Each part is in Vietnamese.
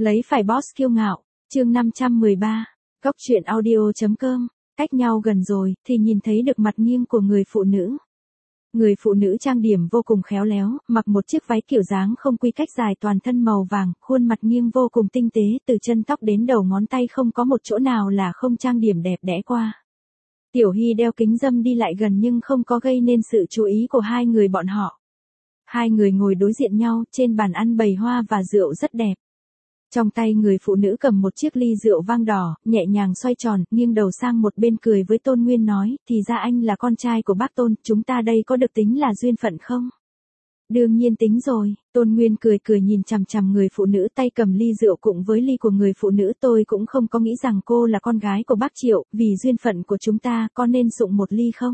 Lấy phải boss kiêu ngạo, chương 513, Góc truyện audio.com, cách nhau gần rồi, thì nhìn thấy được mặt nghiêng của người phụ nữ. Người phụ nữ trang điểm vô cùng khéo léo, mặc một chiếc váy kiểu dáng không quy cách dài toàn thân màu vàng, khuôn mặt nghiêng vô cùng tinh tế, từ chân tóc đến đầu ngón tay không có một chỗ nào là không trang điểm đẹp đẽ qua. Tiểu Hy đeo kính râm đi lại gần nhưng không có gây nên sự chú ý của hai người bọn họ. Hai người ngồi đối diện nhau, trên bàn ăn bày hoa và rượu rất đẹp. Trong tay người phụ nữ cầm một chiếc ly rượu vang đỏ, nhẹ nhàng xoay tròn, nghiêng đầu sang một bên cười với Tôn Nguyên nói, thì ra anh là con trai của bác Tôn, chúng ta đây có được tính là duyên phận không? Đương nhiên tính rồi, Tôn Nguyên cười cười nhìn chằm chằm người phụ nữ tay cầm ly rượu cùng với ly của người phụ nữ, tôi cũng không có nghĩ rằng cô là con gái của bác Triệu, vì duyên phận của chúng ta có nên dụng một ly không?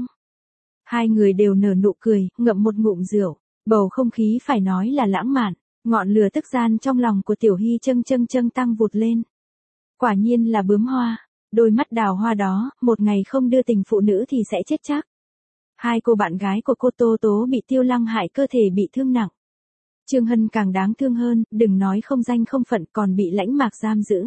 Hai người đều nở nụ cười, ngậm một ngụm rượu, bầu không khí phải nói là lãng mạn. Ngọn lửa tức gian trong lòng của Tiểu Hy châng tăng vụt lên. Quả nhiên là bướm hoa, đôi mắt đào hoa đó, một ngày không đưa tình phụ nữ thì sẽ chết chắc. Hai cô bạn gái của cô Tô Tố bị Tiêu Lăng hại cơ thể bị thương nặng. Trương Hân càng đáng thương hơn, đừng nói không danh không phận còn bị lãnh mạc giam giữ.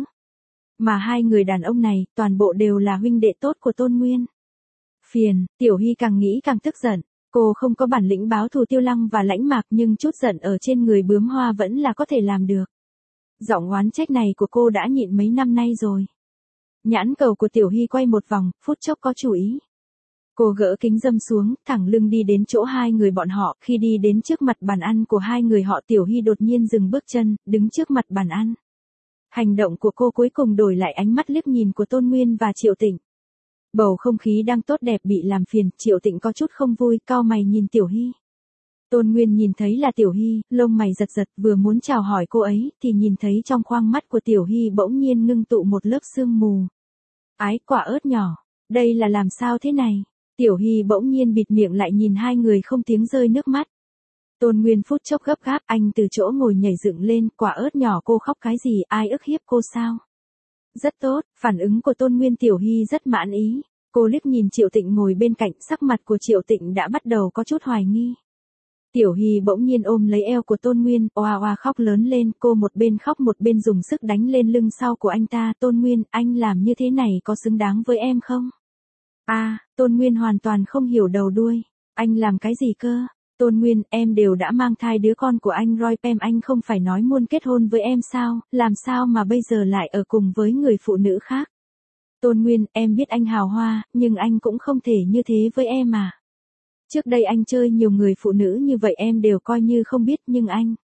Mà hai người đàn ông này, toàn bộ đều là huynh đệ tốt của Tôn Nguyên. Phiền, Tiểu Hy càng nghĩ càng tức giận. Cô không có bản lĩnh báo thù Tiêu Lăng và lãnh mạc nhưng chút giận ở trên người bướm hoa vẫn là có thể làm được. Giọng oán trách này của cô đã nhịn mấy năm nay rồi. Nhãn cầu của Tiểu Hy quay một vòng, phút chốc có chủ ý. Cô gỡ kính râm xuống, thẳng lưng đi đến chỗ hai người bọn họ, khi đi đến trước mặt bàn ăn của hai người họ Tiểu Hy đột nhiên dừng bước chân, đứng trước mặt bàn ăn. Hành động của cô cuối cùng đổi lại ánh mắt liếc nhìn của Tôn Nguyên và Triệu Tịnh. Bầu không khí đang tốt đẹp bị làm phiền, Triệu Tịnh có chút không vui, cau mày nhìn Tiểu Hy. Tôn Nguyên nhìn thấy là Tiểu Hy, lông mày giật giật, vừa muốn chào hỏi cô ấy, thì nhìn thấy trong khoang mắt của Tiểu Hy bỗng nhiên ngưng tụ một lớp sương mù. Ái, quả ớt nhỏ, đây là làm sao thế này? Tiểu Hy bỗng nhiên bịt miệng lại nhìn hai người không tiếng rơi nước mắt. Tôn Nguyên phút chốc gấp gáp, anh từ chỗ ngồi nhảy dựng lên, quả ớt nhỏ cô khóc cái gì, ai ức hiếp cô sao? Rất tốt, phản ứng của Tôn Nguyên Tiểu Hy rất mãn ý. Cô liếc nhìn Triệu Tịnh ngồi bên cạnh, sắc mặt của Triệu Tịnh đã bắt đầu có chút hoài nghi. Tiểu Hy bỗng nhiên ôm lấy eo của Tôn Nguyên, oa oa khóc lớn lên, cô một bên khóc một bên dùng sức đánh lên lưng sau của anh ta. Tôn Nguyên, anh làm như thế này có xứng đáng với em không? Tôn Nguyên hoàn toàn không hiểu đầu đuôi. Anh làm cái gì cơ? Tôn Nguyên, em đều đã mang thai đứa con của anh Roy Pem, anh không phải nói muốn kết hôn với em sao, làm sao mà bây giờ lại ở cùng với người phụ nữ khác? Tôn Nguyên, em biết anh hào hoa, nhưng anh cũng không thể như thế với em à. Trước đây anh chơi nhiều người phụ nữ như vậy em đều coi như không biết, nhưng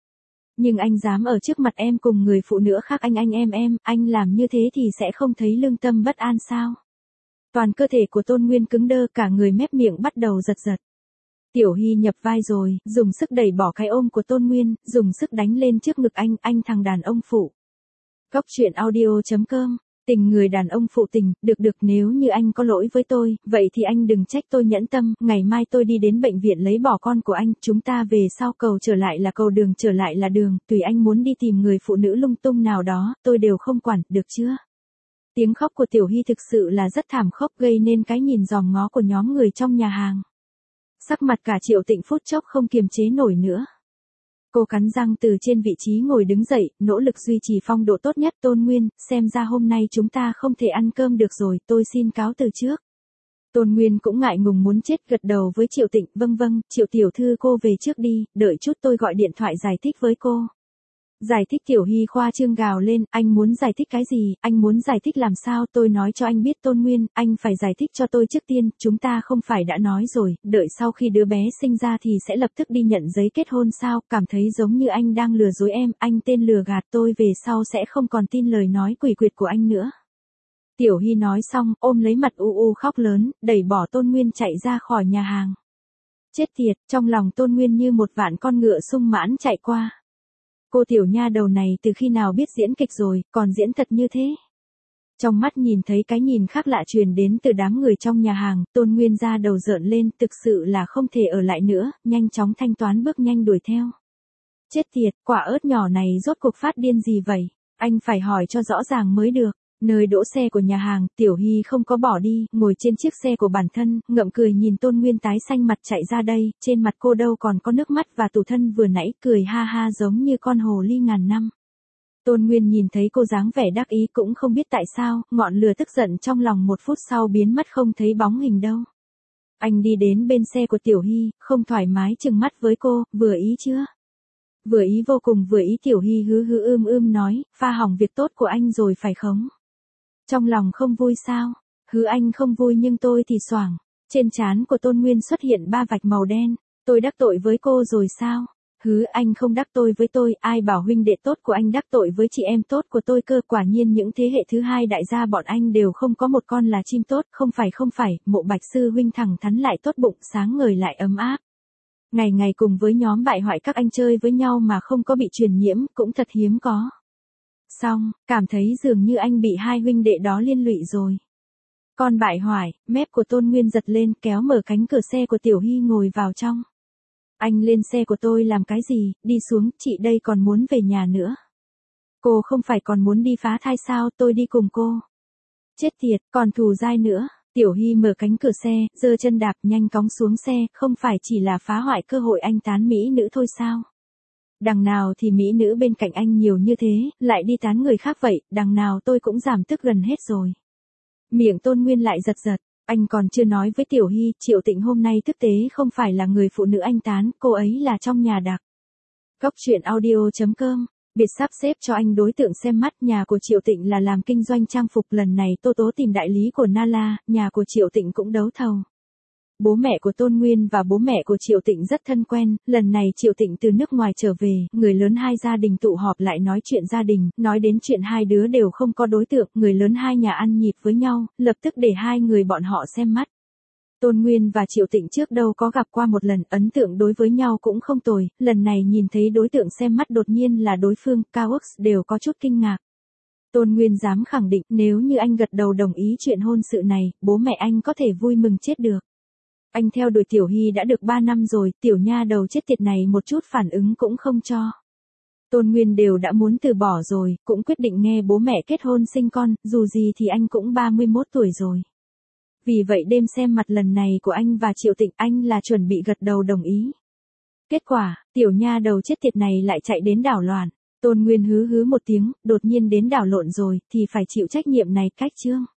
anh dám ở trước mặt em cùng người phụ nữ khác anh làm như thế thì sẽ không thấy lương tâm bất an sao? Toàn cơ thể của Tôn Nguyên cứng đơ, cả người mép miệng bắt đầu giật giật. Tiểu Hy nhập vai rồi, dùng sức đẩy bỏ cái ôm của Tôn Nguyên, dùng sức đánh lên trước ngực anh thằng đàn ông phụ. Góc truyện audio.com, tình người đàn ông phụ tình, được nếu như anh có lỗi với tôi, vậy thì anh đừng trách tôi nhẫn tâm, ngày mai tôi đi đến bệnh viện lấy bỏ con của anh, chúng ta về sau cầu trở lại là cầu, đường trở lại là đường, tùy anh muốn đi tìm người phụ nữ lung tung nào đó, tôi đều không quản, được chưa? Tiếng khóc của Tiểu Hy thực sự là rất thảm khốc, gây nên cái nhìn dòm ngó của nhóm người trong nhà hàng. Sắc mặt cả Triệu Tịnh phút chốc không kiềm chế nổi nữa. Cô cắn răng từ trên vị trí ngồi đứng dậy, nỗ lực duy trì phong độ tốt nhất. Tôn Nguyên, xem ra hôm nay chúng ta không thể ăn cơm được rồi, tôi xin cáo từ trước. Tôn Nguyên cũng ngại ngùng muốn chết, gật đầu với Triệu Tịnh, vâng, Triệu tiểu thư cô về trước đi, đợi chút tôi gọi điện thoại giải thích với cô. Giải thích? Tiểu Hy khoa trương gào lên, anh muốn giải thích cái gì, anh muốn giải thích làm sao, tôi nói cho anh biết Tôn Nguyên, anh phải giải thích cho tôi trước tiên, chúng ta không phải đã nói rồi, đợi sau khi đứa bé sinh ra thì sẽ lập tức đi nhận giấy kết hôn sao, cảm thấy giống như anh đang lừa dối em, anh tên lừa gạt, tôi về sau sẽ không còn tin lời nói quỷ quyệt của anh nữa. Tiểu Hy nói xong, ôm lấy mặt u khóc lớn, đẩy bỏ Tôn Nguyên chạy ra khỏi nhà hàng. Chết tiệt, trong lòng Tôn Nguyên như một vạn con ngựa sung mãn chạy qua. Cô tiểu nha đầu này từ khi nào biết diễn kịch rồi, còn diễn thật như thế. Trong mắt nhìn thấy cái nhìn khác lạ truyền đến từ đám người trong nhà hàng, Tôn Nguyên ra đầu rợn lên, thực sự là không thể ở lại nữa, nhanh chóng thanh toán bước nhanh đuổi theo. Chết tiệt, quả ớt nhỏ này rốt cuộc phát điên gì vậy? Anh phải hỏi cho rõ ràng mới được. Nơi đỗ xe của nhà hàng, Tiểu Hy không có bỏ đi, ngồi trên chiếc xe của bản thân, ngậm cười nhìn Tôn Nguyên tái xanh mặt chạy ra đây, trên mặt cô đâu còn có nước mắt và tủi thân vừa nãy, cười ha ha giống như con hồ ly ngàn năm. Tôn Nguyên nhìn thấy cô dáng vẻ đắc ý cũng không biết tại sao, ngọn lửa tức giận trong lòng một phút sau biến mất không thấy bóng hình đâu. Anh đi đến bên xe của Tiểu Hy, không thoải mái chừng mắt với cô, vừa ý chưa? Vừa ý vô cùng vừa ý. Tiểu Hy hứ hứ nói, pha hỏng việc tốt của anh rồi phải không? Trong lòng không vui sao? Hứ anh không vui nhưng tôi thì xoảng. Trên trán của Tôn Nguyên xuất hiện 3 vạch màu đen. Tôi đắc tội với cô rồi sao? Hứ anh không đắc tội với tôi, ai bảo huynh đệ tốt của anh đắc tội với chị em tốt của tôi cơ. Quả nhiên những thế hệ thứ hai đại gia bọn anh đều không có một con là chim tốt. Không phải, Mộ Bạch sư huynh thẳng thắn lại tốt bụng, sáng ngời lại ấm áp. Ngày ngày cùng với nhóm bại hoại các anh chơi với nhau mà không có bị truyền nhiễm, cũng thật hiếm có. Xong, cảm thấy dường như anh bị hai huynh đệ đó liên lụy rồi. Con bại hoại, mép của Tôn Nguyên giật lên, kéo mở cánh cửa xe của Tiểu Hy ngồi vào trong. Anh lên xe của tôi làm cái gì, đi xuống, chị đây còn muốn về nhà nữa. Cô không phải còn muốn đi phá thai sao, tôi đi cùng cô. Chết tiệt, còn thù dai nữa. Tiểu Hy mở cánh cửa xe, giơ chân đạp nhanh cóng xuống xe, không phải chỉ là phá hoại cơ hội anh tán mỹ nữ thôi sao? Đằng nào thì mỹ nữ bên cạnh anh nhiều như thế, lại đi tán người khác vậy, đằng nào tôi cũng giảm tức gần hết rồi. Miệng Tôn Nguyên lại giật giật, anh còn chưa nói với Tiểu Hy, Triệu Tịnh hôm nay thực tế không phải là người phụ nữ anh tán, cô ấy là trong nhà đặc. Góc truyện audio.com Biệt sắp xếp cho anh đối tượng xem mắt. Nhà của Triệu Tịnh là làm kinh doanh trang phục, lần này Tô Tố tìm đại lý của Nala, nhà của Triệu Tịnh cũng đấu thầu. Bố mẹ của Tôn Nguyên và bố mẹ của Triệu Tịnh rất thân quen, lần này Triệu Tịnh từ nước ngoài trở về, người lớn hai gia đình tụ họp lại nói chuyện gia đình, nói đến chuyện hai đứa đều không có đối tượng, người lớn hai nhà ăn nhịp với nhau, lập tức để hai người bọn họ xem mắt. Tôn Nguyên và Triệu Tịnh trước đâu có gặp qua một lần, ấn tượng đối với nhau cũng không tồi, lần này nhìn thấy đối tượng xem mắt đột nhiên là đối phương, Cao Ux đều có chút kinh ngạc. Tôn Nguyên dám khẳng định nếu như anh gật đầu đồng ý chuyện hôn sự này, bố mẹ anh có thể vui mừng chết được. Anh theo đuổi Tiểu Hy đã được 3 năm rồi, tiểu nha đầu chết tiệt này một chút phản ứng cũng không cho. Tôn Nguyên đều đã muốn từ bỏ rồi, cũng quyết định nghe bố mẹ kết hôn sinh con, dù gì thì anh cũng 31 tuổi rồi. Vì vậy đêm xem mặt lần này của anh và Triệu Tịnh, anh là chuẩn bị gật đầu đồng ý. Kết quả, tiểu nha đầu chết tiệt này lại chạy đến đảo loạn. Tôn Nguyên hứ một tiếng, đột nhiên đến đảo lộn rồi, thì phải chịu trách nhiệm này cách chương.